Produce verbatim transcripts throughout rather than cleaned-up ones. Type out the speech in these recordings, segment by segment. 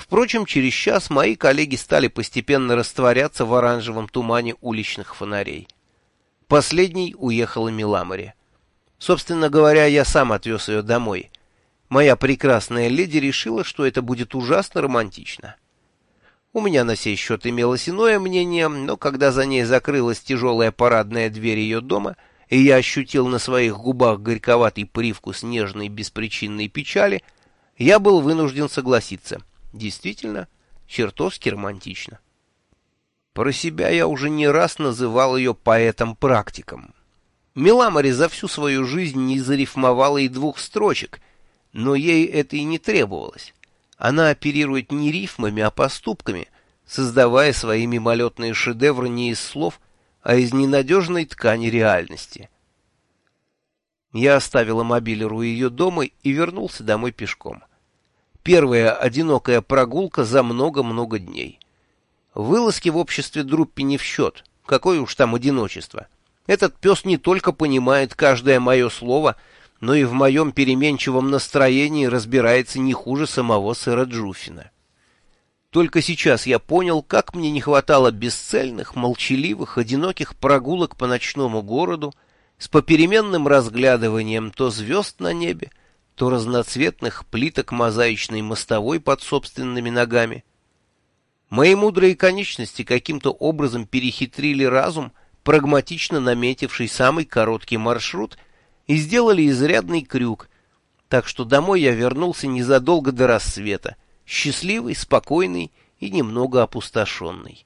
Впрочем, через час мои коллеги стали постепенно растворяться в оранжевом тумане уличных фонарей. Последней уехала Миламори. Собственно говоря, я сам отвез ее домой. Моя прекрасная леди решила, что это будет ужасно романтично. У меня на сей счет имелось иное мнение, но когда за ней закрылась тяжелая парадная дверь ее дома, и я ощутил на своих губах горьковатый привкус нежной беспричинной печали, я был вынужден согласиться. Действительно, чертовски романтично. Про себя я уже не раз называл ее поэтом-практиком. Миламори за всю свою жизнь не зарифмовала и двух строчек, но ей это и не требовалось. Она оперирует не рифмами, а поступками, создавая свои мимолетные шедевры не из слов, а из ненадежной ткани реальности. Я оставил мобилер у ее дома и вернулся домой пешком. Первая одинокая прогулка за много-много дней. Вылазки в обществе Друппи не в счет. Какое уж там одиночество. Этот пес не только понимает каждое мое слово, но и в моем переменчивом настроении разбирается не хуже самого сэра Джуффина. Только сейчас я понял, как мне не хватало бесцельных, молчаливых, одиноких прогулок по ночному городу с попеременным разглядыванием то звезд на небе, то разноцветных плиток мозаичной мостовой под собственными ногами. Мои мудрые конечности каким-то образом перехитрили разум, прагматично наметивший самый короткий маршрут, и сделали изрядный крюк, так что домой я вернулся незадолго до рассвета, счастливый, спокойный и немного опустошенный.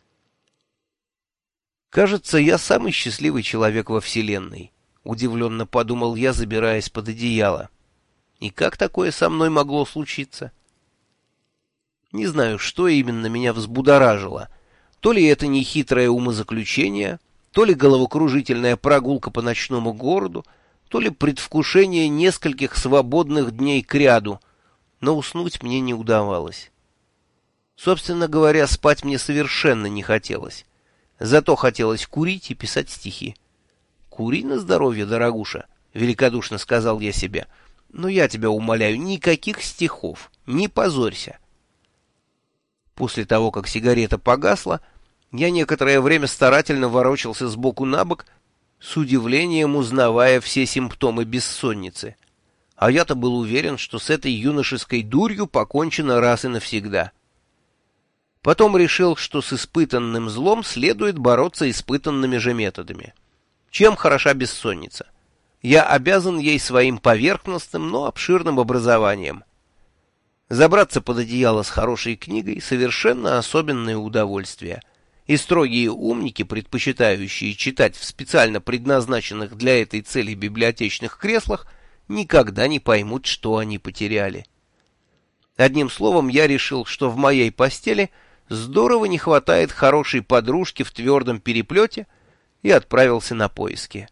«Кажется, я самый счастливый человек во Вселенной», — удивленно подумал я, забираясь под одеяло. И как такое со мной могло случиться? Не знаю, что именно меня взбудоражило. То ли это нехитрое умозаключение, то ли головокружительная прогулка по ночному городу, то ли предвкушение нескольких свободных дней кряду, но уснуть мне не удавалось. Собственно говоря, спать мне совершенно не хотелось. Зато хотелось курить и писать стихи. «Кури на здоровье, дорогуша», — великодушно сказал я себе. «Но я тебя умоляю, никаких стихов, не позорься». После того, как сигарета погасла, я некоторое время старательно ворочался с боку на бок, с удивлением узнавая все симптомы бессонницы. А я-то был уверен, что с этой юношеской дурью покончено раз и навсегда. Потом решил, что с испытанным злом следует бороться испытанными же методами. Чем хороша бессонница? Я обязан ей своим поверхностным, но обширным образованием. Забраться под одеяло с хорошей книгой — совершенно особенное удовольствие, и строгие умники, предпочитающие читать в специально предназначенных для этой цели библиотечных креслах, никогда не поймут, что они потеряли. Одним словом, я решил, что в моей постели здорово не хватает хорошей подружки в твердом переплете, и отправился на поиски.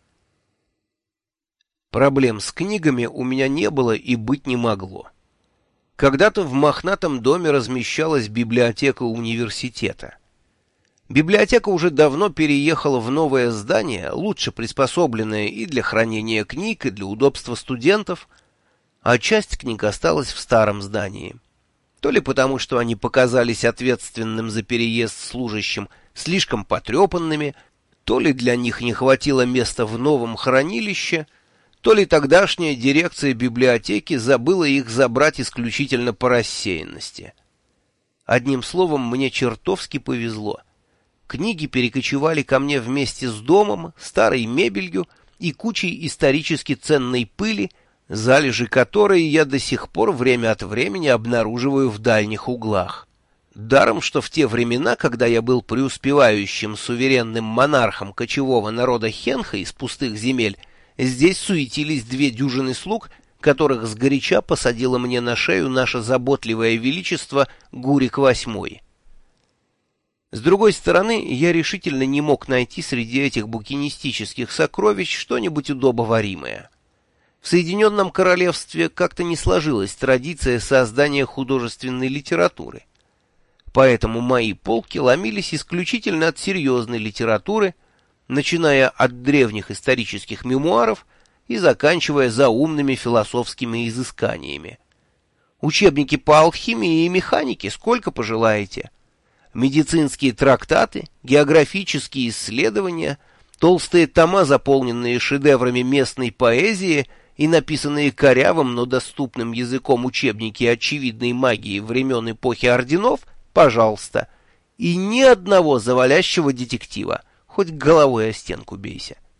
Проблем с книгами у меня не было и быть не могло. Когда-то в мохнатом доме размещалась библиотека университета. Библиотека уже давно переехала в новое здание, лучше приспособленное и для хранения книг, и для удобства студентов, а часть книг осталась в старом здании. То ли потому, что они показались ответственным за переезд служащим слишком потрепанными, то ли для них не хватило места в новом хранилище, то ли тогдашняя дирекция библиотеки забыла их забрать исключительно по рассеянности. Одним словом, мне чертовски повезло. Книги перекочевали ко мне вместе с домом, старой мебелью и кучей исторически ценной пыли, залежи которой я до сих пор время от времени обнаруживаю в дальних углах. Даром, что в те времена, когда я был преуспевающим суверенным монархом кочевого народа Хенха из пустых земель, здесь суетились две дюжины слуг, которых сгоряча посадило мне на шею наше заботливое величество Гурик восьмой. С другой стороны, я решительно не мог найти среди этих букинистических сокровищ что-нибудь удобоваримое. В Соединенном Королевстве как-то не сложилась традиция создания художественной литературы. Поэтому мои полки ломились исключительно от серьезной литературы, начиная от древних исторических мемуаров и заканчивая заумными философскими изысканиями. Учебники по алхимии и механике сколько пожелаете. Медицинские трактаты, географические исследования, толстые тома, заполненные шедеврами местной поэзии и написанные корявым, но доступным языком учебники очевидной магии времен эпохи орденов, пожалуйста. И ни одного завалящего детектива, хоть головой о стенку бейся.